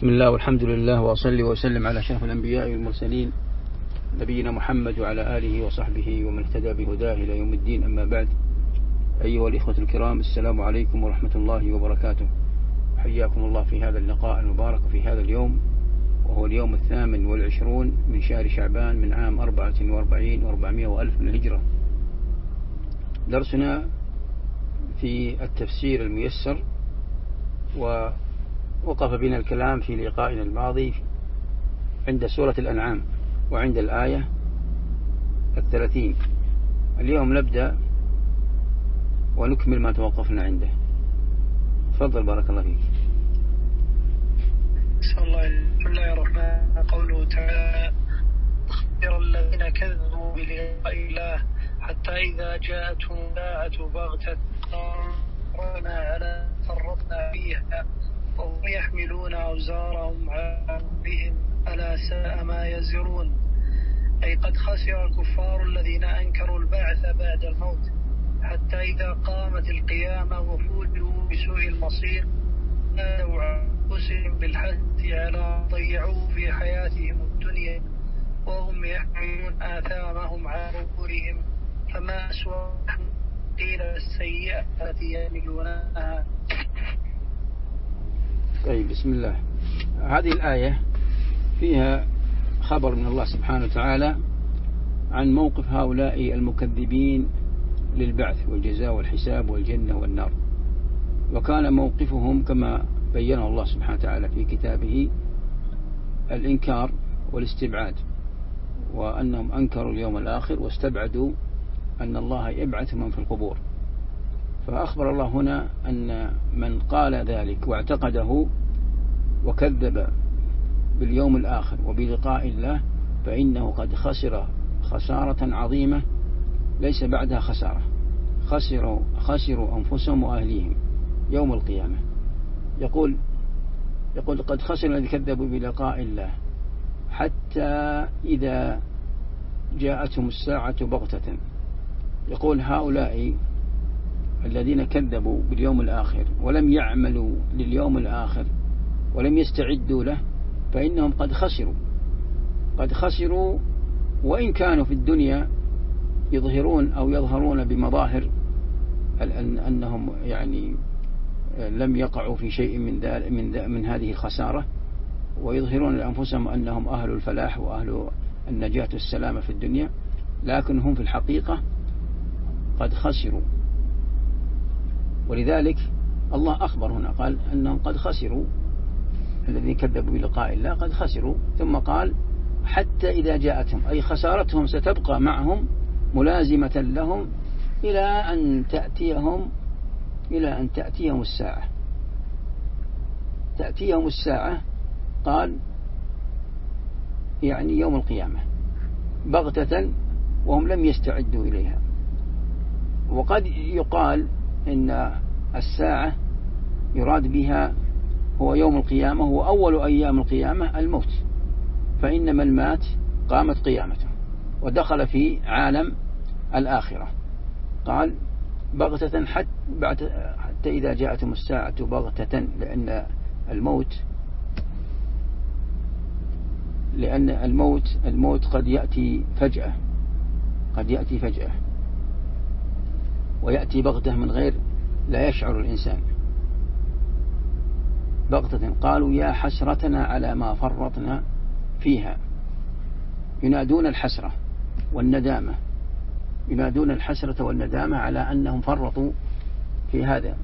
بسم الله والحمد لله وأصلي وسلم على أشرف الأنبياء والمرسلين نبينا محمد وعلى آله وصحبه ومن اهتدى بهداه إلى يوم الدين. أما بعد، أيها الإخوة الكرام، السلام عليكم ورحمة الله وبركاته. حياكم الله في هذا اللقاء المبارك في هذا اليوم، وهو اليوم 28 من شهر شعبان من عام 44 و400 وألف من الهجرة. درسنا في التفسير الميسر، ووقف بنا الكلام في لقائنا الماضي عند سورة الأنعام وعند الآية 30. اليوم نبدأ ونكمل ما توقفنا عنده. تفضل بارك الله فيك. بسم الله الرحمن. قوله تعالى: خير الذين كذبوا بلقاء الله حتى إذا جاءتهم الساعة بغتة قالوا على فرطنا فيها وهم يحملون أوزارهم على بهم ألا ساء ما يزرون. أي قد خسر الكفار الذين أنكروا البعث بعد الموت حتى إذا قامت القيامة وفوجئوا بسوء المصير نادوا أنفسهم بالحث على ضيعوه في حياتهم الدنيا وهم يحملون آثامهم على ظهورهم فما أسوأ قيل السيئة التي يعملونها. طيب، بسم الله. هذه الآية فيها خبر من الله سبحانه وتعالى عن موقف هؤلاء المكذبين للبعث والجزاء والحساب والجنة والنار. وكان موقفهم كما بينه الله سبحانه وتعالى في كتابه الإنكار والاستبعاد، وأنهم أنكروا اليوم الآخر واستبعدوا أن الله يبعث من في القبور. فأخبر الله هنا أن من قال ذلك واعتقده وكذب باليوم الآخر وبلقاء الله فإنه قد خسر خسارة عظيمة ليس بعدها خسارة. خسروا أنفسهم وأهليهم يوم القيامة. يقول قد خسر الذين كذبوا بلقاء الله حتى إذا جاءتهم الساعة بغتة. يقول هؤلاء الذين كذبوا باليوم الآخر ولم يعملوا لليوم الآخر ولم يستعدوا له فإنهم قد خسروا وإن كانوا في الدنيا يظهرون بمظاهر أنهم يعني لم يقعوا في شيء من هذه الخسارة، ويظهرون لأنفسهم أنهم أهل الفلاح وأهل النجاة والسلامة في الدنيا، لكن هم في الحقيقة قد خسروا. ولذلك الله أخبر هنا قال أنهم قد خسروا، الذين كذبوا بلقاء الله قد خسروا، ثم قال حتى إذا جاءتهم، أي خسارتهم ستبقى معهم ملازمة لهم إلى أن تأتيهم الساعة. تأتيهم الساعة قال يعني يوم القيامة بغتة وهم لم يستعدوا إليها. وقد يقال إن الساعة يراد بها هو يوم القيامة، هو أول أيام القيامة الموت، فإن من مات قامت قيامته ودخل في عالم الآخرة. قال بغتة حتى إذا جاءتهم الساعة بغتة، لأن الموت قد يأتي فجأة ويأتي بغتة من غير لا يشعر الإنسان. بغتة قالوا يا حسرتنا على ما فرطنا فيها. ينادون الحسرة والندامة على أنهم فرطوا في هذا،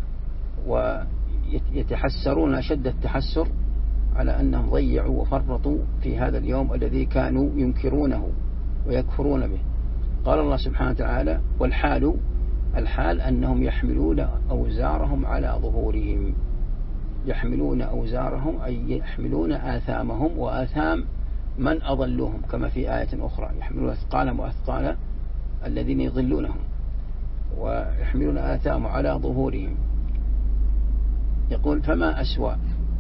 ويتحسرون أشد التحسر على أنهم ضيعوا وفرطوا في هذا اليوم الذي كانوا ينكرونه ويكفرون به. قال الله سبحانه وتعالى الحال أنهم يحملون أوزارهم على ظهورهم. يحملون أوزارهم أي يحملون آثامهم وآثام من أضلوهم، كما في آية أخرى يحملون أثقالهم وأثقال الذين يضلونهم، ويحملون آثام على ظهورهم. يقول فما أسوأ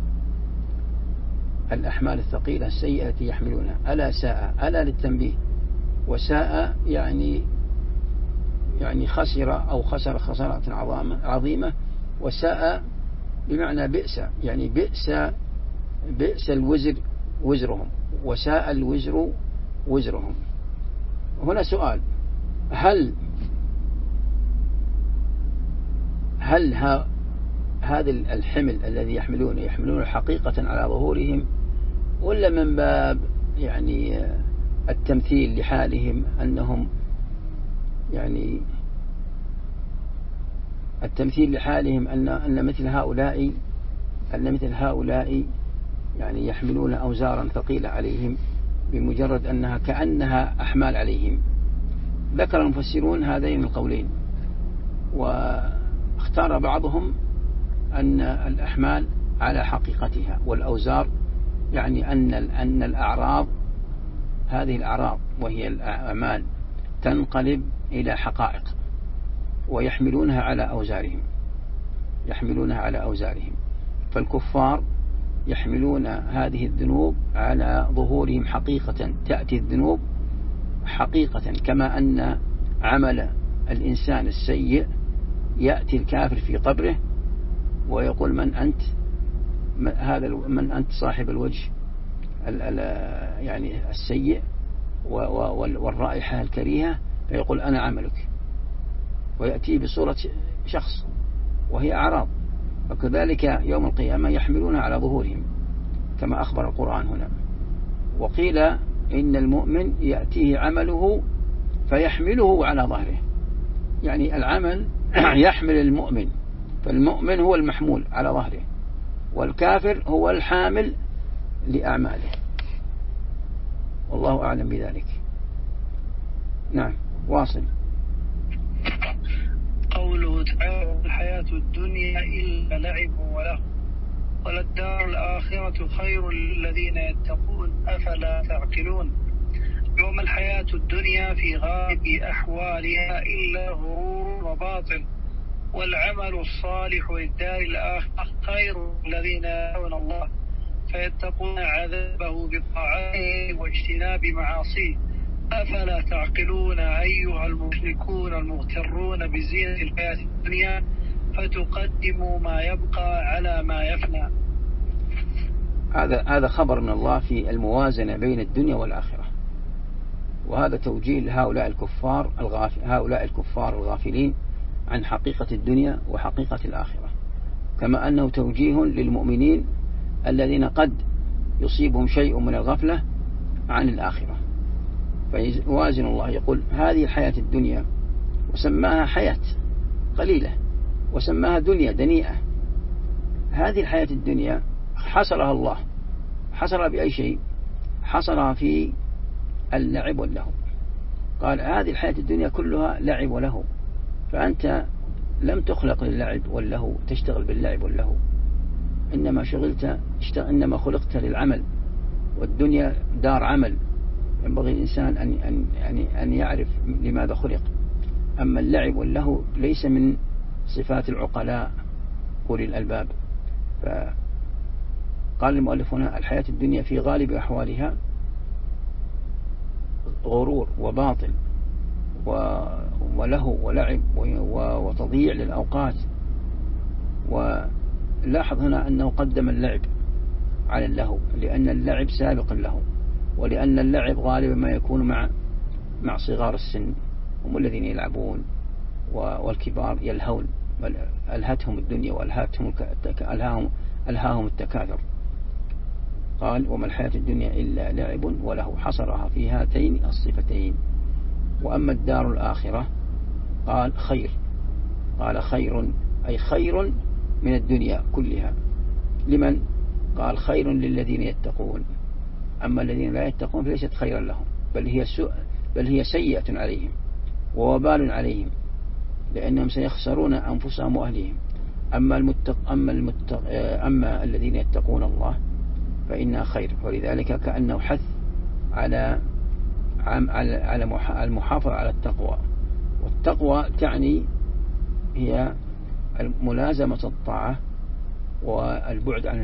الأحمال الثقيلة السيئة التي يحملونها. ألا ساء، ألا للتنبيه، وساء يعني خسر خسارة عظيمة، وساء بمعنى بئس، يعني بئس بئس الوزر وزرهم وساء الوزر وزرهم. هنا سؤال: هل هذا الحمل الذي يحملون حقيقة على ظهورهم، ولا من باب يعني التمثيل لحالهم، أنهم يعني التمثيل لحالهم أن مثل هؤلاء يعني يحملون أوزارا ثقيلة عليهم بمجرد أنها كأنها أحمال عليهم. ذكر المفسرون هذين القولين، واختار بعضهم أن الأحمال على حقيقتها، والأوزار يعني أن الأعراض، هذه الأعراض وهي الأعمال، تنقلب إلى حقائق ويحملونها على أوزارهم. فالكفار يحملون هذه الذنوب على ظهورهم حقيقة، تأتي الذنوب حقيقة، كما أن عمل الإنسان السيء يأتي الكافر في قبره ويقول: من أنت صاحب الوجه يعني السيء والرائحة الكريهة، فيقول: أنا عملك، ويأتي بصورة شخص وهي أعراض. وكذلك يوم القيامة يحملونها على ظهورهم كما أخبر القرآن هنا. وقيل إن المؤمن يأتيه عمله فيحمله على ظهره، يعني العمل يحمل المؤمن، فالمؤمن هو المحمول على ظهره، والكافر هو الحامل لأعماله. والله أعلم بذلك. نعم، واصل. قوله تعالى: الحياة الدنيا إلا لعب وله وللدار الآخرة خير للذين يتقون أفلا تعقلون. يوم الحياة الدنيا في غالب أحوالها إلا غرور وباطل، والعمل الصالح للدار الآخرة خير الذين يرون الله فيتقون عذابه بطاعته واجتناب معاصيه. أفلا تعقلون أيها المشركون المغترون بزينة الحياة الدنيا فتقدموا ما يبقى على ما يفنى. هذا خبر من الله في الموازنة بين الدنيا والآخرة، وهذا توجيه لهؤلاء الكفار الغافلين عن حقيقة الدنيا وحقيقة الآخرة، كما أنه توجيه للمؤمنين الذين قد يصيبهم شيء من الغفلة عن الآخرة. فيوازن الله، يقول: هذه الحياة الدنيا، وسماها حياة قليلة وسماها دنيا دنيئة. هذه الحياة الدنيا حصرها الله، حصرها بأي شيء؟ حصرها في اللعب واللهو. قال: هذه الحياة الدنيا كلها لعب ولهو، فأنت لم تخلق للعب واللهو تشتغل باللعب واللهو، إنما خلقت للعمل، والدنيا دار عمل، ينبغي الإنسان أن يعرف لماذا خلق. أما اللعب واللهو ليس من صفات العقلاء أولي الألباب. فقال المؤلف هنا: الحياة الدنيا في غالب أحوالها غرور وباطل ولهو ولعب وتضييع للأوقات. ولاحظ هنا أنه قدم اللعب على اللهو، لأن اللعب سابق اللهو، ولأن اللعب غالبا ما يكون مع صغار السن، هم الذين يلعبون، والكبار يلهون، ألهتهم الدنيا ألهاهم التكاثر. قال: وما الحياة الدنيا إلا لعب وله، حصرها في هاتين الصفتين. وأما الدار الآخرة قال: خير. قال: خير أي خير من الدنيا كلها. لمن؟ قال: خير للذين يتقون. أما الذين لا يتقون فليست خيرا لهم، بل هي سيئة عليهم ووبال عليهم، لأنهم سيخسرون أنفسهم وأهليهم. أما الذين يتقون الله فإنها خير. ولذلك كأنه حث على المحافظة على التقوى. والتقوى تعني هي ملازمة الطاعة والبعد عن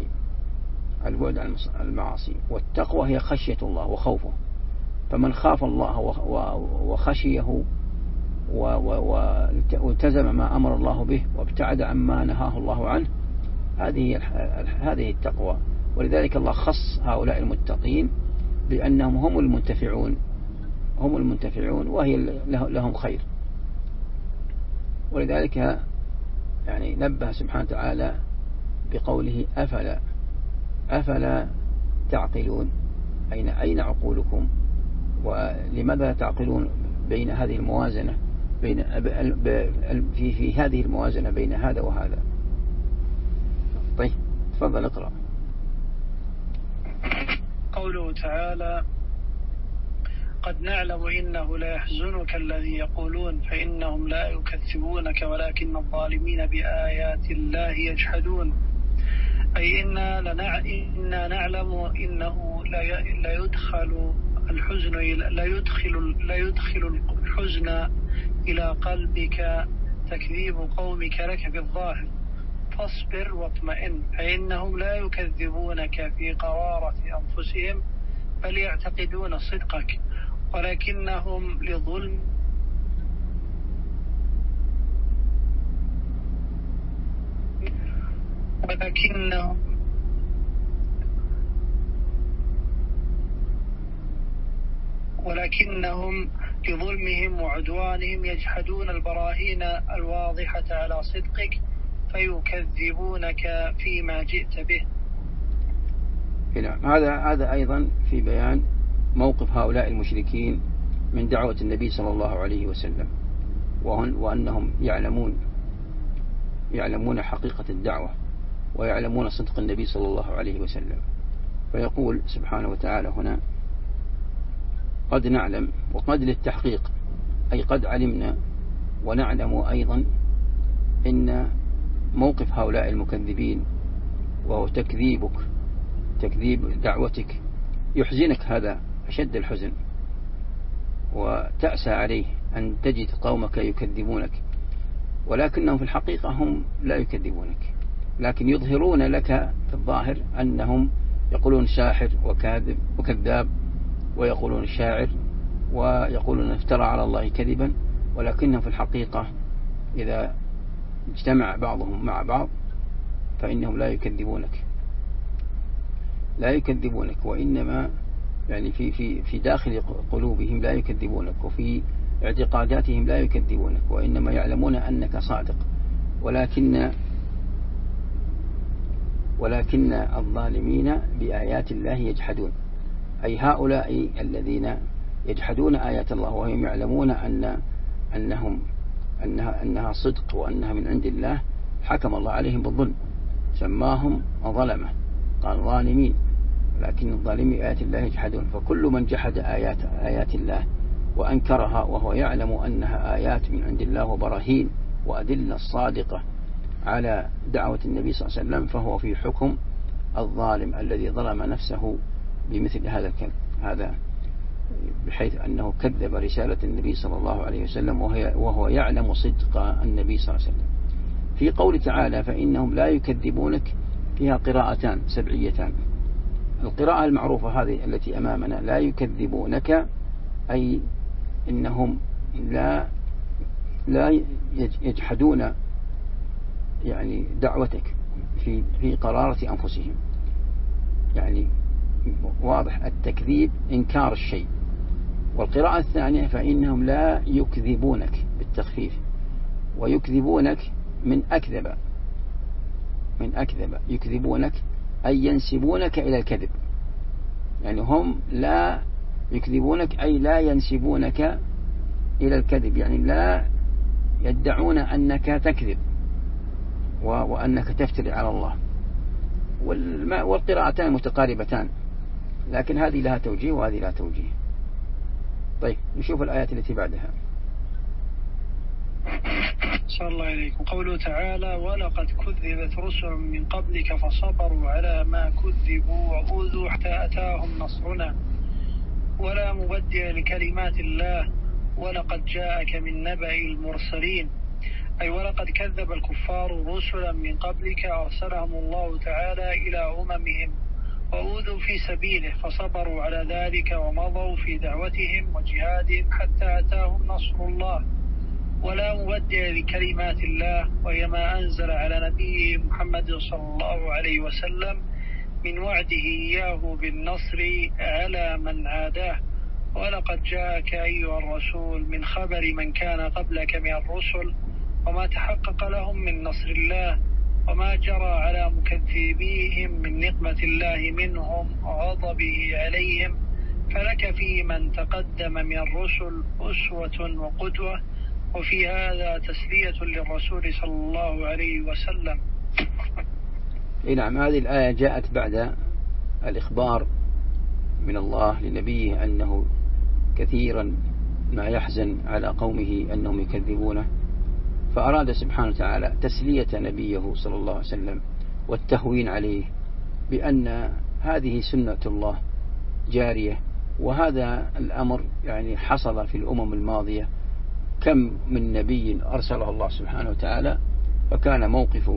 المعاصي. والتقوى هي خشية الله وخوفه. فمن خاف الله وخشيه والتزم ما أمر الله به وابتعد عما نهاه الله عنه، هذه التقوى. ولذلك الله خص هؤلاء المتقين بأنهم هم المنتفعون وهي لهم خير. ولذلك يعني نبه سبحانه وتعالى بقوله أفلا تعقلون، أين عقولكم؟ ولماذا تعقلون بين هذه الموازنة في هذه الموازنة بين هذا وهذا؟ طيب تفضل اقرأ. قوله تعالى: قد نعلم إنه لا يحزنك الذي يقولون فإنهم لا يكذبونك ولكن الظالمين بآيات الله يجحدون. أي إنا نعلم إنه لا يدخل الحزن إلى قلبك تكذيب قومك لك بالظاهر، فاصبر واطمئن، فإنهم لا يكذبونك في قرارة أنفسهم بل يعتقدون صدقك، ولكنهم لظلمهم وعدوانهم يجحدون البراهين الواضحة على صدقك فيكذبونك فيما جئت به. نعم، هذا أيضا في بيان موقف هؤلاء المشركين من دعوة النبي صلى الله عليه وسلم، وأنهم يعلمون حقيقة الدعوة ويعلمون صدق النبي صلى الله عليه وسلم. فيقول سبحانه وتعالى هنا: قد نعلم، وقد للتحقيق، أي قد علمنا ونعلم أيضا إن موقف هؤلاء المكذبين وهو تكذيب دعوتك يحزنك، هذا أشد الحزن، وتأسى عليه أن تجد قومك يكذبونك، ولكنهم في الحقيقة هم لا يكذبونك، لكن يظهرون لك في الظاهر أنهم يقولون ساحر وكذاب، ويقولون شاعر، ويقولون افترى على الله كذبا، ولكنهم في الحقيقة إذا اجتمع بعضهم مع بعض فإنهم لا يكذبونك، وإنما يعني في داخل قلوبهم لا يكذبونك، وفي اعتقاداتهم لا يكذبونك، وإنما يعلمون أنك صادق، ولكن الظالمين بآيات الله يجحدون، أي هؤلاء الذين يجحدون آيات الله وهم يعلمون أنها صدق وأنها من عند الله، حكم الله عليهم بالظلم، سماهم ظلمة، قال ظالمين، لكن الظالمين آيات الله يجحدون. فكل من جحد آيات الله وأنكرها وهو يعلم أنها آيات من عند الله وبراهين وأدلة الصادقة على دعوة النبي صلى الله عليه وسلم، فهو في حكم الظالم الذي ظلم نفسه بمثل هذا بحيث أنه كذب رسالة النبي صلى الله عليه وسلم وهو يعلم صدق النبي صلى الله عليه وسلم. في قول تعالى: فإنهم لا يكذبونك، فيها قراءتان سبعيتان. القراءة المعروفة هذه التي أمامنا: لا يكذبونك، أي إنهم لا يجحدون يعني دعوتك في قرارة أنفسهم، يعني واضح التكذيب إنكار الشيء. والقراءة الثانية: فإنهم لا يكذبونك بالتخفيف، ويكذبونك من أكذب يكذبونك أي ينسبونك إلى الكذب، يعني هم لا يكذبونك أي لا ينسبونك إلى الكذب، يعني لا يدعون أنك تكذب وأنك تفتري على الله. والقراءتان متقاربتان، لكن هذه لها توجيه وهذه لها توجيه. طيب نشوف الآيات التي بعدها. صلى الله عليكم. قوله تعالى: ولقد كذبت رسل من قبلك فصبروا على ما كذبوا وأوذوا حتى أتاهم نصرنا ولا مبدل لكلمات الله ولقد جاءك من نبأ المرسلين. أي ولقد كذب الكفار رسلا من قبلك أرسلهم الله تعالى إلى أممهم وأوذوا في سبيله فصبروا على ذلك ومضوا في دعوتهم وجهادهم حتى أتاهم نصر الله ولا مبدل لكلمات الله، وهي ما أنزل على نبيه محمد صلى الله عليه وسلم من وعده إياه بالنصر على من عاداه. ولقد جاءك أيها الرسول من خبر من كان قبلك من الرسل وما تحقق لهم من نصر الله وما جرى على مكذبيهم من نقمة الله منهم وغضبه عليهم، فلك في من تقدم من الرسل أسوة وقدوة. وفي هذا تسلية للرسول صلى الله عليه وسلم. نعم، هذه الآية جاءت بعد الإخبار من الله لنبيه أنه كثيرا ما يحزن على قومه أنهم يكذبونه، فأراد سبحانه وتعالى تسلية نبيه صلى الله عليه وسلم والتهوين عليه بأن هذه سنة الله جارية، وهذا الأمر يعني حصل في الأمم الماضية. كم من نبي أرسله الله سبحانه وتعالى فكان موقف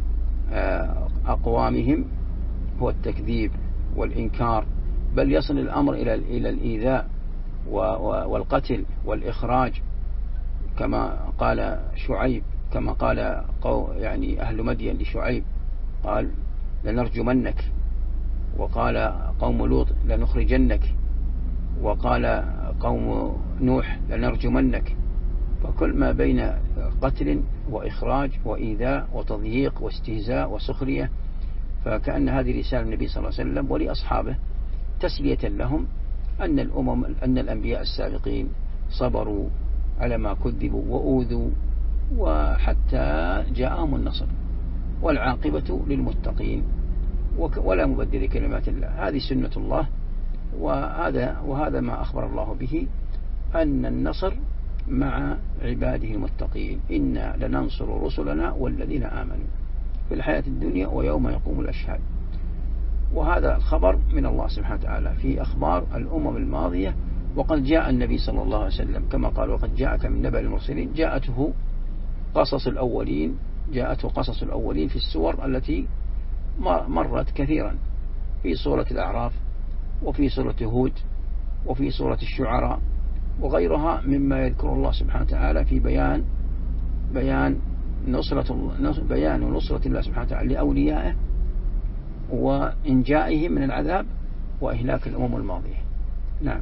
أقوامهم هو التكذيب والإنكار، بل يصل الأمر إلى الإيذاء والقتل والإخراج، كما قال شعيب، كما قال يعني أهل مدين لشعيب قال لنرجمنك، وقال قوم لوط لنخرجنك، وقال قوم نوح لنرجمنك. فكل ما بين قتل وإخراج وإيذاء وتضييق واستهزاء وسخرية، فكأن هذه رسالة النبي صلى الله عليه وسلم ولأصحابه تسلية لهم أن الأنبياء السابقين صبروا على ما كذبوا وأوذوا وحتى جاءهم النصر، والعاقبة للمتقين ولا مبدل كلمات الله. هذه سنة الله، وهذا ما أخبر الله به، أن النصر مع عباده المتقين. إنا لننصر رسلنا والذين آمنوا في الحياة الدنيا ويوم يقوم الأشهاد. وهذا الخبر من الله سبحانه وتعالى في أخبار الأمم الماضية. وقد جاء النبي صلى الله عليه وسلم كما قال وقد جاءك من نبأ المرسلين، جاءته قصص الأولين في السور التي مرت كثيرا، في سورة الأعراف وفي سورة هود وفي سورة الشعراء وغيرها مما يذكر الله سبحانه وتعالى في بيان نصرة الله سبحانه وتعالى لأوليائه وإنجائهم من العذاب وإهلاك الأمم الماضية. نعم،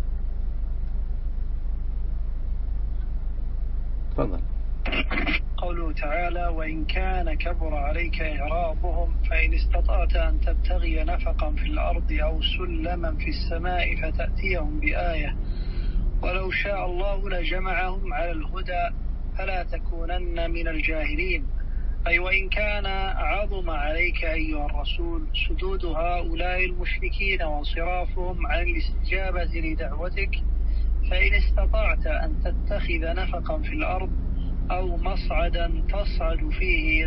تفضل. قوله تعالى: وإن كان كبر عليك إعراضهم فإن استطعت أن تبتغي نفقا في الأرض أو سلما في السماء فتأتيهم بآية ولو شاء الله لجمعهم على الهدى فلا تكونن من الجاهلين. أي وإن كان عظم عليك أيها الرسول سدود هؤلاء المشركين وانصرافهم عن الاستجابة لدعوتك، فإن استطعت أن تتخذ نفقا في الأرض أو مصعدا تصعد فيه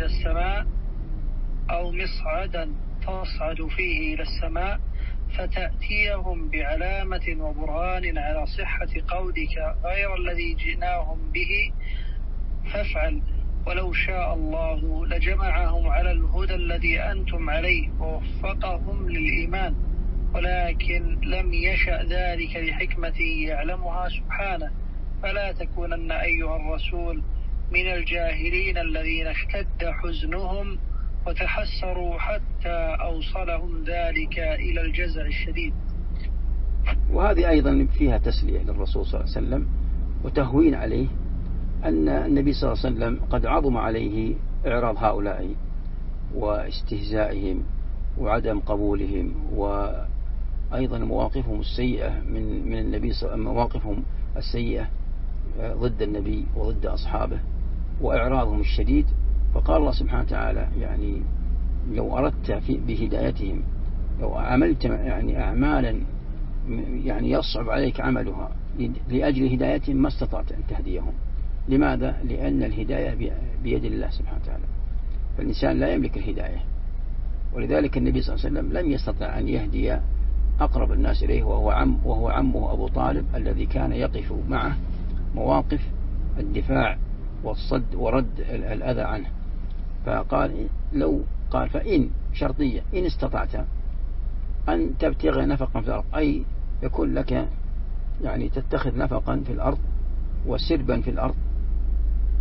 إلى السماء فتأتيهم بعلامة وبرهان على صحة قولك غير الذي جئناهم به فافعل. ولو شاء الله لجمعهم على الهدى الذي أنتم عليه ووفقهم للإيمان، ولكن لم يشأ ذلك لحكمة يعلمها سبحانه. فلا تكونن أيها الرسول من الجاهلين الذين اشتد حزنهم وتحسروا حتى أوصلهم ذلك إلى الجزع الشديد. وهذه أيضا فيها تسلية للرسول صلى الله عليه وسلم وتهوين عليه، أن النبي صلى الله عليه وسلم قد عظم عليه إعراض هؤلاء واستهزائهم وعدم قبولهم، وأيضا مواقفهم السيئة من النبي مواقفهم السيئة ضد النبي وضد أصحابه وإعراضهم الشديد. فقال الله سبحانه وتعالى يعني لو أردت بهدايتهم، لو عملت يعني أعمالا يعني يصعب عليك عملها لأجل هدايتهم ما استطعت أن تهديهم. لماذا؟ لأن الهداية بيد الله سبحانه وتعالى، فالإنسان لا يملك الهداية. ولذلك النبي صلى الله عليه وسلم لم يستطع أن يهدي أقرب الناس إليه وهو عمه أبو طالب الذي كان يقف معه مواقف الدفاع والصد ورد الأذى عنه. فقال فإن شرطية إن استطعت أن تبتغي نفقا في الأرض، أي يكون لك يعني تتخذ نفقا في الأرض وسربا في الأرض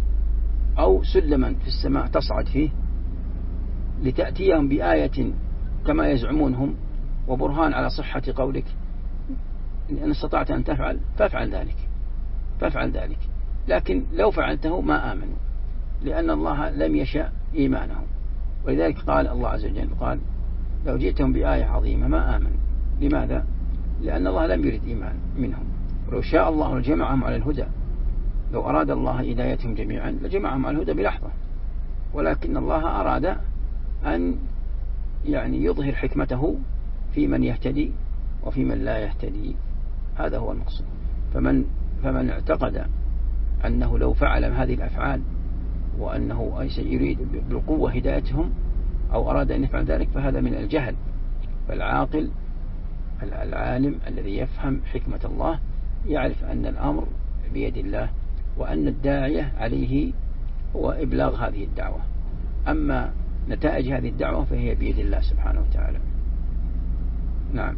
أو سلما في السماء تصعد فيه، لتأتيهم بآية كما يزعمون هم، وبرهان على صحة قولك إن استطعت أن تفعل فافعل ذلك، لكن لو فعلته ما آمنوا، لأن الله لم يشأ إيمانهم. ولذلك قال الله عز وجل قال لو جئتهم بآية عظيمة ما آمنوا. لماذا؟ لأن الله لم يرد إيمان منهم. ولو شاء الله لجمعهم على الهدى، لو أراد الله هدايتهم جميعا لجمعهم على الهدى بلحظة، ولكن الله أراد أن يظهر حكمته في من يهتدي وفي من لا يهتدي. هذا هو المقصود. فمن اعتقد أنه لو فعل هذه الأفعال وأنه يريد بالقوة هدايتهم أو أراد أن يفعل ذلك فهذا من الجهل. فالعاقل العالم الذي يفهم حكمة الله يعرف أن الأمر بيد الله، وأن الداعية عليه هو إبلاغ هذه الدعوة، أما نتائج هذه الدعوة فهي بيد الله سبحانه وتعالى. نعم.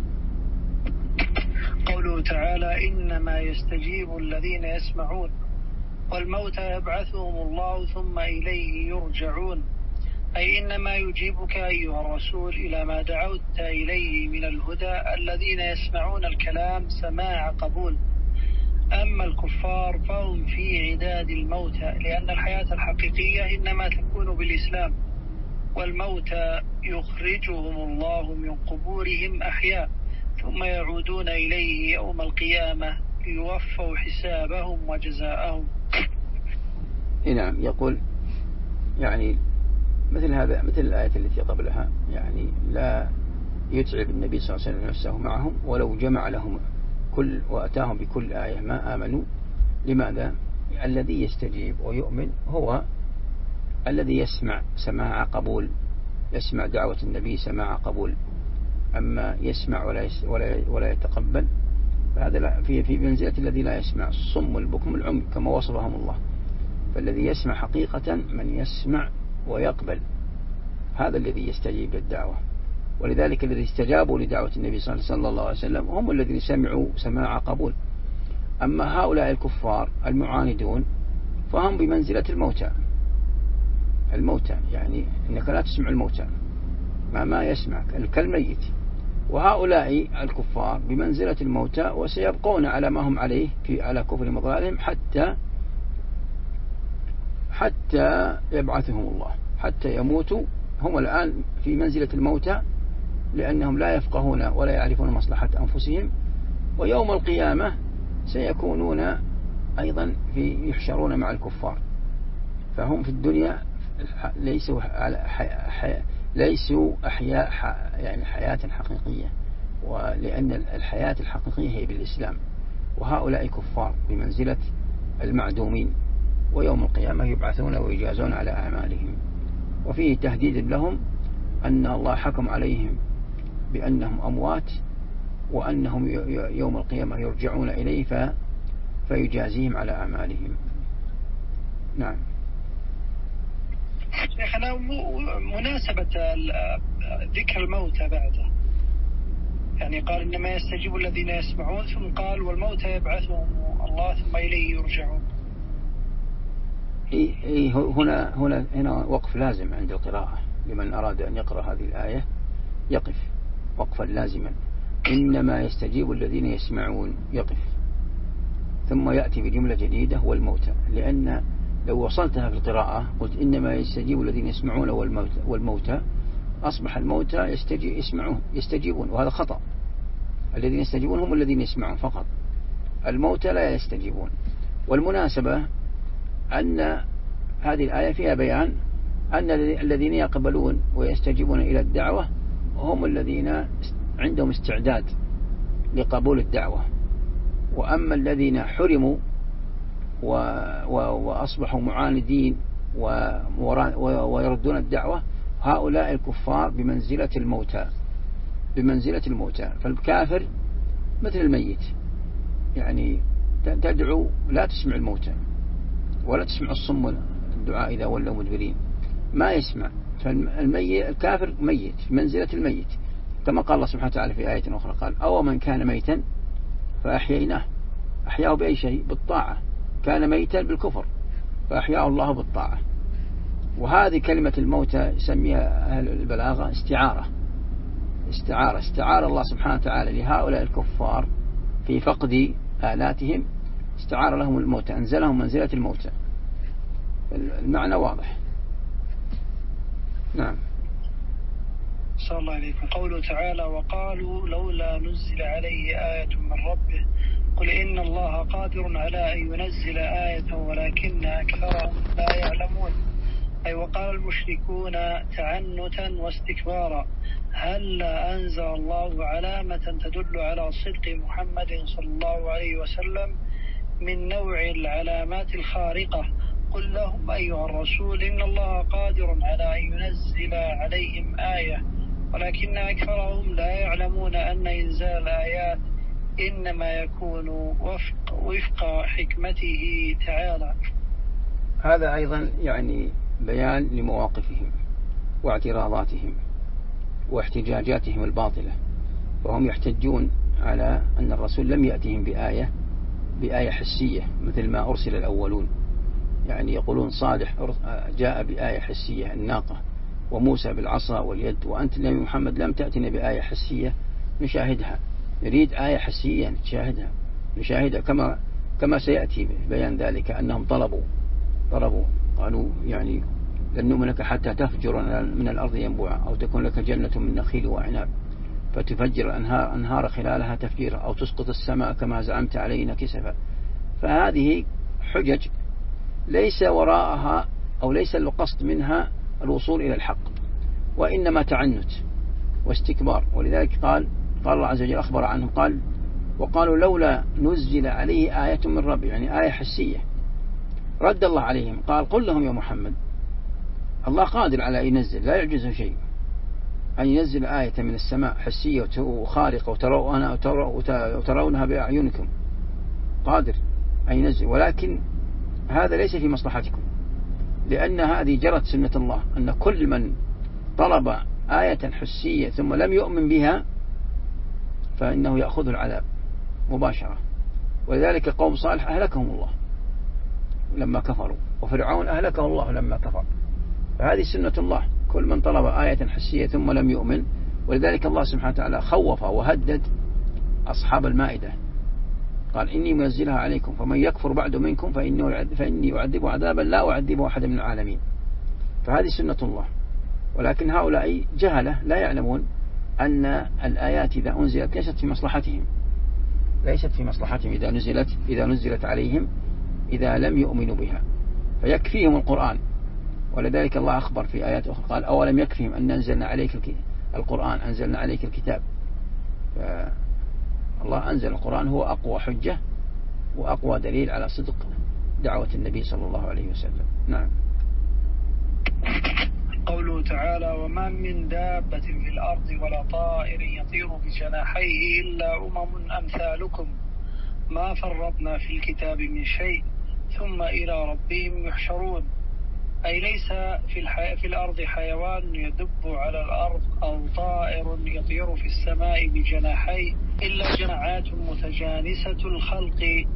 قوله تعالى إنما يستجيب الذين يسمعون والموتى يبعثهم الله ثم إليه يرجعون، أي إنما يجيبك أيها الرسول إلى ما دعوت إليه من الهدى الذين يسمعون الكلام سماع قبول. أما الكفار فهم في عداد الموتى، لأن الحياة الحقيقية إنما تكون بالإسلام، والموتى يخرجهم الله من قبورهم أحياء ثم يعودون إليه يوم القيامة ليوفوا حسابهم وجزاءهم. نعم. يقول مثل الآية التي قبلها، لا يتعب النبي صلى الله عليه وسلم نفسه معهم ولو جمع لهم وأتاهم بكل آية ما آمنوا. لماذا؟ الذي يستجيب ويؤمن هو الذي يسمع سماع قبول، يسمع دعوة النبي سماع قبول. أما يسمع ولا يتقبل فهذا في منزلة الذي لا يسمع، الصم البكم العمي كما وصفهم الله. فالذي يسمع حقيقة من يسمع ويقبل، هذا الذي يستجيب للدعوة. ولذلك الذي استجابوا لدعوة النبي صلى الله عليه وسلم هم الذين سمعوا سماع قبول. أما هؤلاء الكفار المعاندون فهم بمنزلة الموتى، إنك لا تسمع الموتى ما يسمعك كالميت. وهؤلاء الكفار بمنزلة الموتى وسيبقون على ما هم عليه على كفر مضلالهم حتى يبعثهم الله، حتى يموتوا. هم الآن في منزلة الموتى لأنهم لا يفقهون ولا يعرفون مصلحة أنفسهم، ويوم القيامة سيكونون أيضا يحشرون مع الكفار. فهم في الدنيا ليسوا أحياء حياة حقيقية، ولأن الحياة الحقيقية هي بالإسلام. وهؤلاء كفار بمنزلة المعدومين، ويوم القيامة يبعثون ويجازون على أعمالهم. وفيه تهديد لهم أن الله حكم عليهم بأنهم أموات، وأنهم يوم القيامة يرجعون إليه فيجازيهم على أعمالهم. نعم. شيخنا مناسبة ذكر الموتى بعده، قال إنما يستجيب الذين يسمعون، ثم قال والموتى يبعثهم الله ثم إليه يرجعون. هنا وقف لازم عند القراءة لمن أراد أن يقرأ هذه الآية، يقف وقفا لازما. إنما يستجيب الذين يسمعون، يقف، ثم يأتي بجملة جديدة والموتى. لأن لو وصلتها في القراءة قلت إنما يستجيب الذين يسمعون والموتى، أصبح الموتى يستجيبون، وهذا خطأ. الذين يستجيبون هم الذين يسمعون فقط، الموتى لا يستجيبون. والمناسبة أن هذه الآية فيها بيان أن الذين يقبلون ويستجيبون إلى الدعوة هم الذين عندهم استعداد لقبول الدعوة. وأما الذين حرموا وأصبحوا معاندين ويردون الدعوة، هؤلاء الكفار بمنزلة الموتى. فالكافر مثل الميت، تدعو لا تسمع الموتى ولا تسمع الصم الدعاء إذا ولوا مدبرين، ما يسمع. فالميت الكافر ميت في منزلة الميت، كما قال الله سبحانه وتعالى في آية أخرى قال أو من كان ميتا فأحييناه. أحياه بأي شيء؟ بالطاعة. كان ميتا بالكفر فأحياه الله بالطاعة. وهذه كلمة الموتى يسميها أهل البلاغة استعارة، استعار الله سبحانه وتعالى لهؤلاء الكفار في فقد آلاتهم، استعار لهم الموت، أنزلهم منزلة الموتى. المعنى واضح. نعم. صلى الله عليكم. قوله تعالى: وقالوا لولا نزل عليه آية من ربه قل إن الله قادر على أن ينزل آية ولكن أكثرهم لا يعلمون. أي وقال المشركون تعنتا واستكبارا: هل أنزل الله علامة تدل على صدق محمد صلى الله عليه وسلم من نوع العلامات الخارقة؟ قل لهم أيها الرسول إن الله قادر على أن ينزل عليهم آية ولكن أكثرهم لا يعلمون أن إنزال الآيات إنما يكون وفق حكمته تعالى. هذا أيضا يعني بيان لمواقفهم واعتراضاتهم واحتجاجاتهم الباطلة، وهم يحتجون على أن الرسول لم يأتهم بآية حسية مثل ما أرسل الأولون. يعني يقولون صالح جاء بآية حسية الناقة، وموسى بالعصا واليد، وأنت يا محمد لم تأتنا بآية حسية نشاهدها. نريد آية حسية نشاهدها كما سيأتي بيان ذلك، أنهم طلبوا قالوا يعني لن نؤمن لك حتى تفجر من الأرض ينبوعا، أو تكون لك جنة من نخيل وعناب فتفجر أنهار خلالها تفجيرا، أو تسقط السماء كما زعمت علينا كسفا. فهذه حجج ليس وراءها أو ليس القصد منها الوصول إلى الحق، وإنما تعنت واستكبار. ولذلك قال الله عز وجل أخبر عنهم قال: وقالوا لولا نزل عليه آية من ربه، يعني آية حسية. رد الله عليهم قال: قل لهم يا محمد الله قادر على أن ينزل، لا يعجزه شيء، أن ينزل آية من السماء حسية وخارقة وترونها بأعينكم، قادر أن ينزل، ولكن هذا ليس في مصلحتكم، لأن هذه جرت سنة الله أن كل من طلب آية حسية ثم لم يؤمن بها فإنه يأخذ العذاب مباشرة. ولذلك قوم صالح أهلكهم الله لما كفروا، وفرعون أهلكه الله لما كفر. فهذه سنة الله، كل من طلب آية حسية ثم لم يؤمن. ولذلك الله سبحانه وتعالى خوف وهدد أصحاب المائدة، قال: إني منزلها عليكم فمن يكفر بعد منكم فإني أعذبه عذابا لا أعذبه أحد من العالمين. فهذه سنة الله. ولكن هؤلاء جهلة لا يعلمون أن الآيات إذا أنزلت ليست في مصلحتهم إذا نزلت عليهم إذا لم يؤمنوا بها، فيكفيهم القرآن. ولذلك الله أخبر في آيات أخرى قال: أولم يكفيهم أن أنزلنا عليك القرآن، أنزلنا عليك الكتاب. الله أنزل القرآن، هو أقوى حجة وأقوى دليل على صدق دعوة النبي صلى الله عليه وسلم. نعم. قوله تعالى: وما من دابة في الأرض ولا طائر يطير بجناحيه إلا أمم أمثالكم ما فرطنا في الكتاب من شيء ثم إلى ربهم يحشرون. أي ليس في الأرض حيوان يدب على الأرض أو طائر يطير في السماء بجناحيه إلا جماعات متجانسة الخلق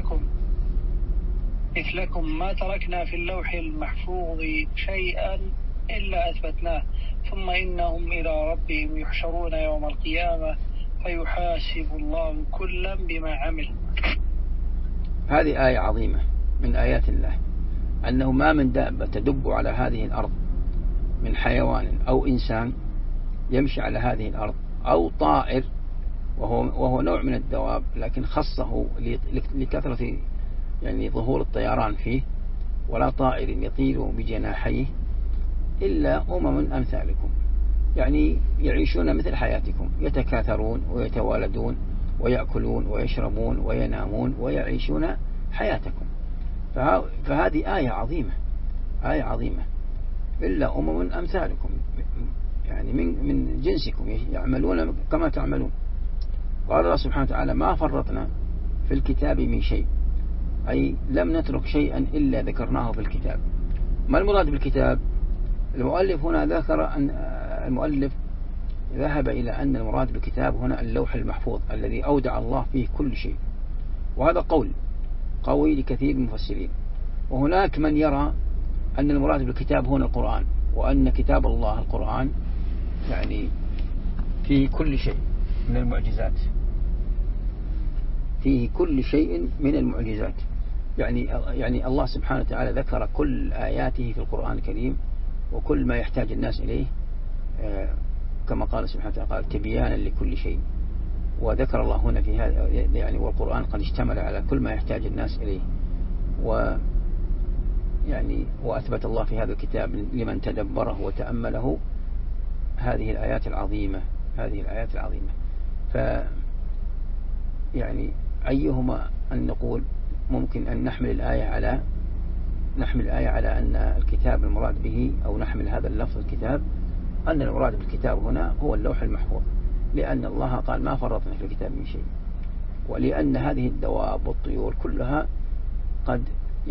مثلكم ما تركنا في اللوح المحفوظ شيئا إلا أثبتناه ثم إنهم إلى ربهم يحشرون يوم القيامة فيحاسب الله كلا بما عمل. هذه آية عظيمة من آيات الله، أنه ما من دابة تدب على هذه الأرض من حيوان أو إنسان يمشي على هذه الأرض، أو طائر وهو نوع من الدواب لكن خصه لكثرة يعني ظهور الطيران فيه، ولا طائر يطير بجناحيه إلا أمم أمثالكم، يعني يعيشون مثل حياتكم، يتكاثرون ويتوالدون ويأكلون ويشربون وينامون ويعيشون حياتكم. فهذه آية عظيمة إلا أمم أمثالكم، يعني من جنسكم يعملون كما تعملون. قال الله سبحانه وتعالى: ما فرطنا في الكتاب من شيء، أي لم نترك شيئا إلا ذكرناه في الكتاب. ما المراد بالكتاب؟ المؤلف هنا ذكر أن المؤلف ذهب إلى أن المراد بالكتاب هنا اللوح المحفوظ الذي أودع الله فيه كل شيء، وهذا قول قوي لكثير من المفسرين. وهناك من يرى أن المراد بالكتاب هنا القرآن، وأن كتاب الله القرآن يعني فيه كل شيء من المعجزات، فيه كل شيء من المعجزات. يعني الله سبحانه وتعالى ذكر كل آياته في القرآن الكريم وكل ما يحتاج الناس إليه، كما قال سبحانه وتعالى قال تبيانا لكل شيء. وذكر الله هنا في هذا يعني والقرآن قد اشتمل على كل ما يحتاج الناس إليه. وأثبت الله في هذا الكتاب لمن تدبره وتأمله هذه الآيات العظيمة. يعني أيهما أن نقول ممكن أن نحمل الآية على أن الكتاب المراد به، أو نحمل هذا اللفظ الكتاب أن المراد بالكتاب هنا هو اللوح المحفوظ، لأن الله قال ما فرطنا في الكتاب من شيء، ولأن هذه الدواب والطيور كلها قد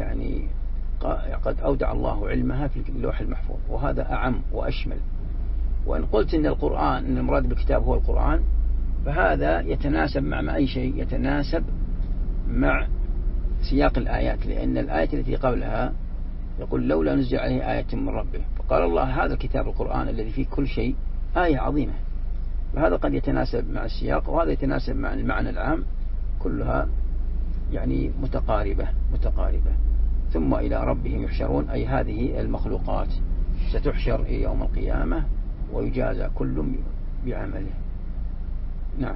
أودع الله علمها في اللوح المحفوظ، وهذا أعم وأشمل. وإن قلت إن المراد بالكتاب هو القرآن، فهذا يتناسب مع أي شيء، يتناسب مع سياق الآيات، لأن الآية التي قبلها يقول لولا نزل عليه آية من ربه، فقال الله هذا الكتاب القرآن الذي فيه كل شيء آية عظيمة، فهذا قد يتناسب مع السياق، وهذا يتناسب مع المعنى العام، كلها يعني متقاربة. ثم إلى ربهم يحشرون، أي هذه المخلوقات ستحشر يوم القيامة ويجازى كل بعمله. نعم.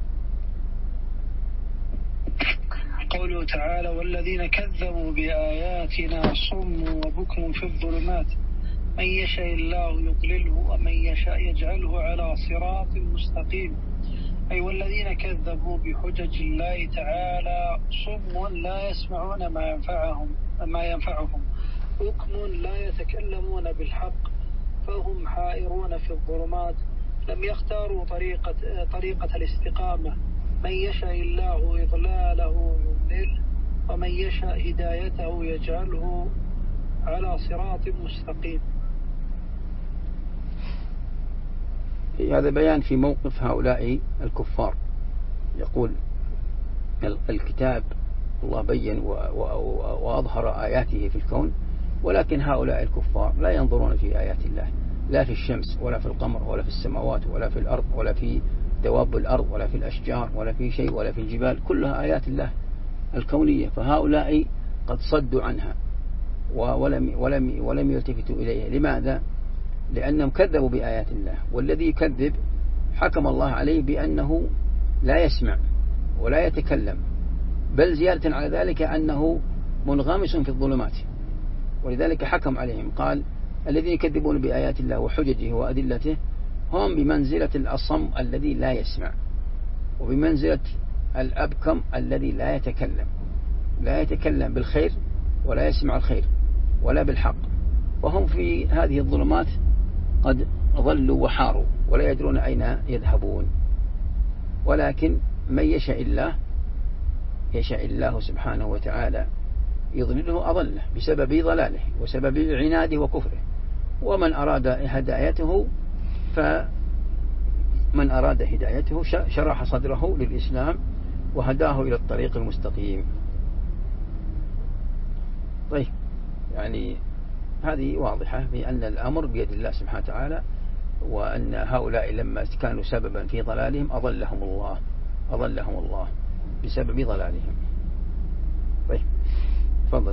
قوله تعالى والذين كذبوا بآياتنا صم وبكم في الظلمات من يشاء الله يضلله ومن يشاء يجعله على صراط مستقيم. أي والذين كذبوا بحجج الله تعالى صم لا يسمعون ما ينفعهم بكم لا يتكلمون بالحق، فهم حائرون في الظلمات، لم يختاروا طريقة الاستقامة. من يشاء الله إضلاله يضلله ومن يشاء هدايته يجعله على صراط مستقيم. هذا بيان في موقف هؤلاء الكفار. يقول الكتاب الله بين وأظهر آياته في الكون، ولكن هؤلاء الكفار لا ينظرون في آيات الله، لا في الشمس ولا في القمر ولا في السماوات ولا في الأرض ولا في دواب الأرض ولا في الأشجار ولا في شيء ولا في الجبال، كلها آيات الله الكونية. فهؤلاء قد صدوا عنها ولم يلتفتوا إليها. لماذا؟ لأنهم كذبوا بآيات الله، والذي يكذب حكم الله عليه بأنه لا يسمع ولا يتكلم، بل زيادة على ذلك أنه منغمس في الظلمات، ولذلك حكم عليهم قال الذين يكذبون بآيات الله وحججه وأدلته هم بمنزلة الأصم الذي لا يسمع، وبمنزلة الأبكم الذي لا يتكلم بالخير ولا يسمع الخير ولا بالحق، وهم في هذه الظلمات قد ضلوا وحاروا ولا يدرون أين يذهبون. ولكن من يشاء الله سبحانه وتعالى يضلله أضله بسبب ضلاله وسبب عناده وكفره، ومن أراد هدايته شرح صدره للإسلام وهداه إلى الطريق المستقيم. طيب، يعني هذه واضحة بأن الأمر بيد الله سبحانه وتعالى، وأن هؤلاء لما كانوا سببا في ضلالهم أضلهم الله بسبب ضلالهم. طيب، تفضل.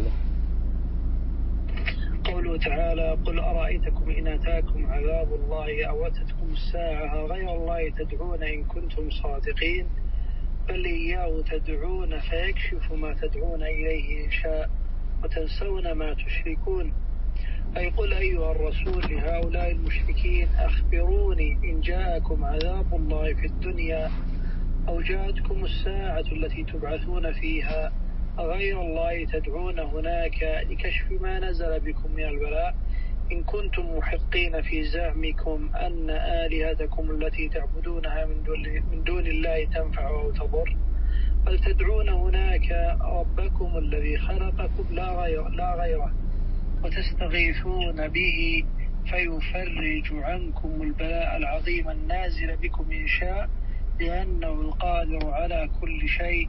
قوله تعالى قل أرأيتكم إن أتاكم عذاب الله أو أتتكم الساعة غير الله تدعون إن كنتم صادقين بل إياه تدعون فيكشف ما تدعون إليه إن شاء وتنسون ما تشركون. أي قل أيها الرسول لهؤلاء المشركين أخبروني إن جاءكم عذاب الله في الدنيا أو جاءتكم الساعة التي تبعثون فيها غير الله تدعون هناك لكشف ما نزل بكم من البلاء إن كنتم محقين في زعمكم أن آلهتكم التي تعبدونها من دون الله تنفع أو تضر، بل تدعون هناك ربكم الذي خلقكم لا غيره وتستغيثون به فيفرج عنكم البلاء العظيم النازل بكم إن شاء لأنه القادر على كل شيء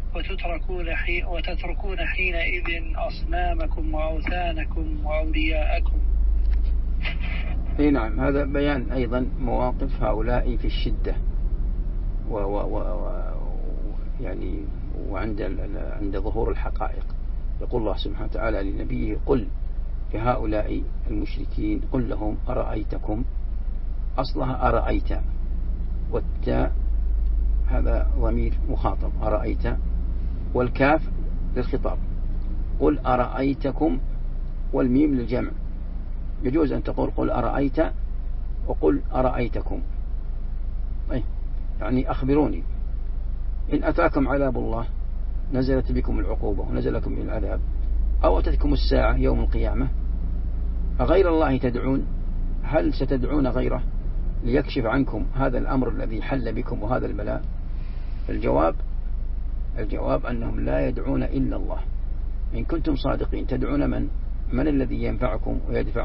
وتتركون حينئذ أصنامكم وأوثانكم وأولياءكم. اي نعم، هذا بيان أيضا مواقف هؤلاء في الشدة يعني عند ظهور الحقائق. يقول الله سبحانه وتعالى لنبيه: قل لهؤلاء المشركين، قل لهم أرأيتكم، أصلها أرأيت، والتاء هذا ضمير مخاطب أرأيت، والكاف للخطاب. قل أرأيتكم، والميم للجمع. يجوز أن تقول قل أرأيت وقل أرأيتكم، يعني أخبروني إن أتاكم عذاب الله، نزلت بكم العقوبة ونزلكم من العذاب، أو أتتكم الساعة يوم القيامة، أغير الله تدعون؟ هل ستدعون غيره ليكشف عنكم هذا الأمر الذي حل بكم وهذا البلاء؟ الجواب أنهم لا يدعون إلا الله. إن كنتم صادقين تدعون من الذي ينفعكم ويدفع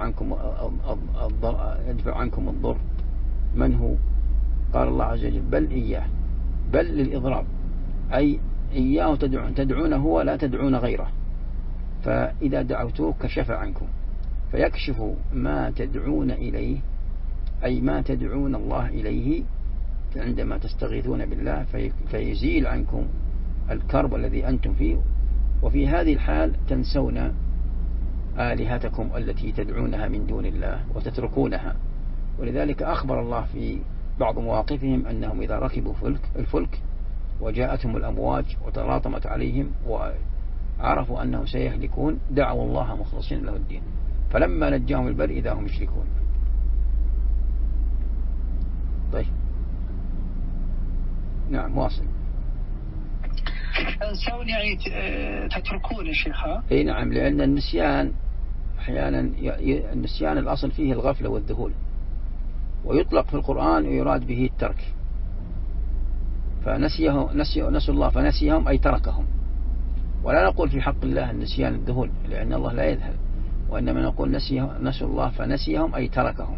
عنكم الضر؟ من هو؟ قال الله عز وجل: بل إياه، بل للإضراب، أي إياه تدعونه هو، لا تدعون غيره. فإذا دعوتوه كشف عنكم، فيكشف ما تدعون إليه، أي ما تدعون الله إليه عندما تستغيثون بالله، فيزيل عنكم الكرب الذي أنتم فيه. وفي هذه الحال تنسون آلهتكم التي تدعونها من دون الله وتتركونها. ولذلك أخبر الله في بعض مواقفهم أنهم إذا ركبوا الفلك وجاءتهم الأمواج وتلاطمت عليهم وعرفوا أنهم سيهلكون، دعوا الله مخلصين له الدين، فلما نجاهم البر إذا هم يشركون. طيب، نعم، واصل. تنسون يعني تتركون يا شيخ؟ اي نعم، لأن النسيان أحيانا النسيان الأصل فيه الغفلة والذهول، ويطلق في القرآن ويراد به الترك. نسوا الله فنسيهم، أي تركهم. ولا نقول في حق الله النسيان الذهول، لأن الله لا يذهل، وإنما نقول نسوا الله فنسيهم، أي تركهم.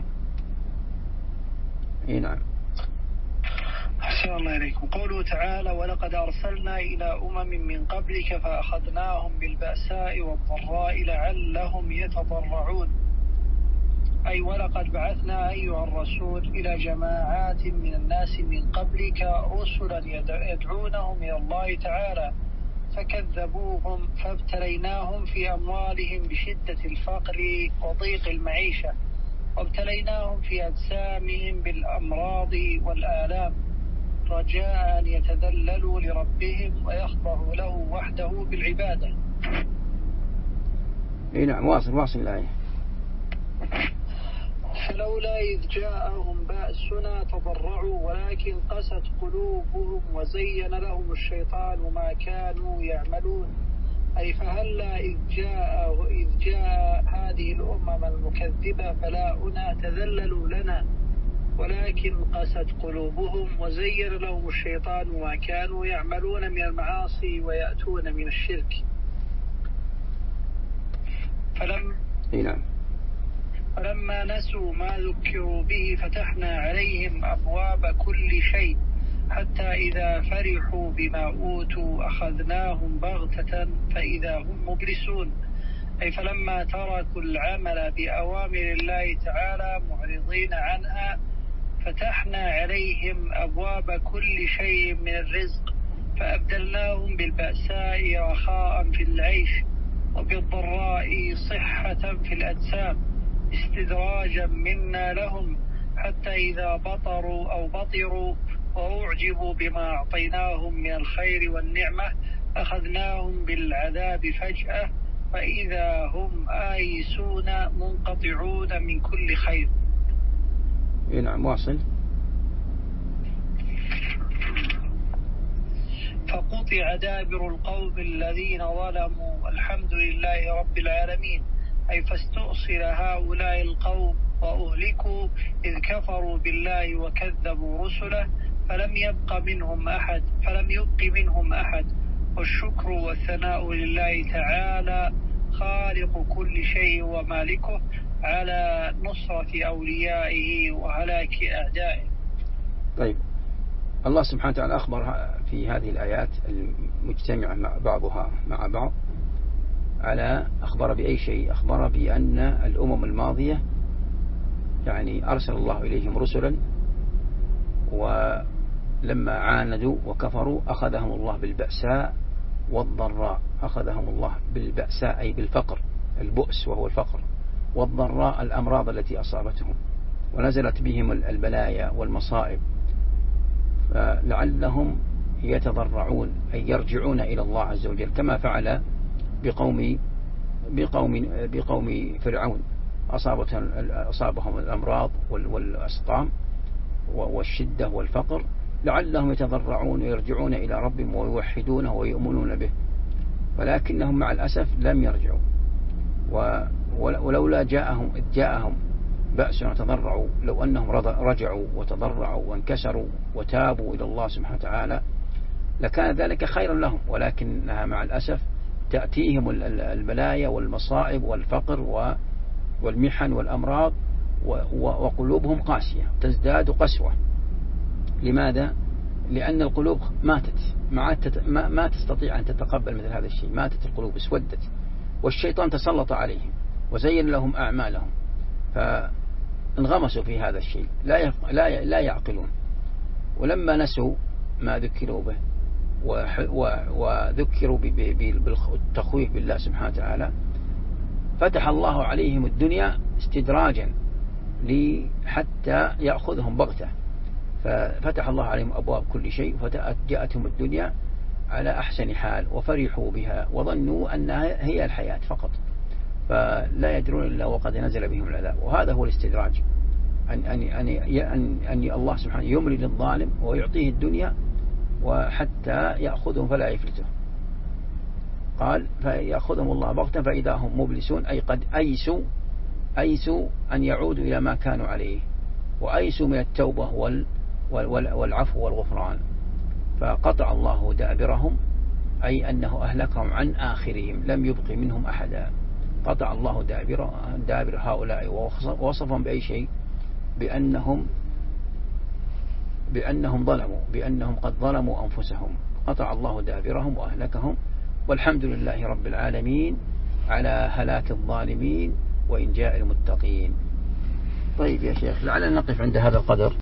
اي نعم. أحسن الله إليكم. قوله تعالى: ولقد أرسلنا إلى أمم من قبلك فأخذناهم بالبأساء والضراء لعلهم يتضرعون، أي ولقد بعثنا أيها الرسول إلى جماعات من الناس من قبلك رسلا يدعونهم إلى الله تعالى فكذبوهم فابتليناهم في أموالهم بشدة الفقر وضيق المعيشة، وابتليناهم في أجسامهم بالأمراض والآلام، رجاء أن يتذللوا لربهم ويخضعوا له وحده بالعبادة. نعم، واصل الآية. فلولا إذ جاءهم بأسنا تضرعوا ولكن قست قلوبهم وزين لهم الشيطان ما كانوا يعملون، أي فهلا إذ جاء هذه الأمم المكذبة فلاؤنا تذللوا لنا، ولكن قست قلوبهم وزين لهم الشيطان ما كانوا يعملون من المعاصي ويأتون من الشرك. فلما نسوا ما ذكروا به فتحنا عليهم أبواب كل شيء حتى إذا فرحوا بما أوتوا أخذناهم بغتة فإذا هم مبلسون، أي فلما تركوا العمل بأوامر الله تعالى معرضين عنها فتحنا عليهم أبواب كل شيء من الرزق فأبدلناهم بالبأساء رخاء في العيش وبالضراء صحة في الأجسام استدراجا منا لهم حتى إذا بطروا وأعجبوا بما أعطيناهم من الخير والنعمة أخذناهم بالعذاب فجأة فإذا هم آيسون منقطعون من كل خير. نعم، واصل. فقطع دابر القوم الذين ظلموا والحمد لله رب العالمين، أي فاستؤصل هؤلاء القوم وأهلكوا إذ كفروا بالله وكذبوا رسله فلم يبق منهم أحد. والشكر والثناء لله تعالى خالق كل شيء ومالكه على نصرة أوليائه وهلاك أعدائه. طيب، الله سبحانه وتعالى أخبر في هذه الآيات المجتمعة مع بعضها مع بعض أخبر بأي شيء؟ أخبر بأن الأمم الماضية يعني أرسل الله إليهم رسلا، ولما عاندوا وكفروا أخذهم الله بالبأساء والضراء. أخذهم الله بالبأساء أي بالفقر، البؤس وهو الفقر، والضراء الأمراض التي أصابتهم، ونزلت بهم البلايا والمصائب، فلعلهم يتضرعون أي يرجعون إلى الله عز وجل، كما فعل بقوم فرعون. أصابهم الأمراض والأسقام والشدة والفقر، لعلهم يتضرعون ويرجعون إلى ربهم ويوحدونه ويؤمنون به، ولكنهم مع الأسف لم يرجعوا. ولولا جاءهم بأسنا وتضرعوا، لو أنهم رجعوا وتضرعوا وانكسروا وتابوا إلى الله سبحانه وتعالى لكان ذلك خيرا لهم، ولكنها مع الأسف تأتيهم البلايا والمصائب والفقر والمحن والأمراض، وقلوبهم قاسية تزداد قسوة. لماذا؟ لأن القلوب ماتت، ما تستطيع أن تتقبل مثل هذا الشيء، ماتت القلوب، اسودت، والشيطان تسلط عليهم وزين لهم أعمالهم، فانغمسوا في هذا الشيء، لا يعقلون. ولما نسوا ما ذكروا به وذكروا بالتخويف بالله سبحانه وتعالى، فتح الله عليهم الدنيا استدراجا حتى يأخذهم بغتة، ففتح الله عليهم أبواب كل شيء، فجاءتهم الدنيا على أحسن حال وفرحوا بها وظنوا أنها هي الحياة فقط، فلا يدرون إلا وقد نزل بهم العذاب. وهذا هو الاستدراج، أن الله سبحانه يملي للظالم ويعطيه الدنيا وحتى يأخذهم فلا يفلته. قال فيأخذهم الله بغتة فإذا هم مبلسون، أي قد أيسوا أن يعودوا إلى ما كانوا عليه، وأيسوا من التوبة والعفو والغفران، فقطع الله دابرهم، أي أنه أهلكهم عن آخرهم، لم يبق منهم أحدا. قطع الله دابر هؤلاء، ووصفهم بأي شيء؟ بأنهم ظلموا، بأنهم قد ظلموا أنفسهم. قطع الله دابرهم وأهلكهم، والحمد لله رب العالمين على هلاك الظالمين وإنجاء المتقين. طيب يا شيخ، لعلنا نقف عند هذا القدر.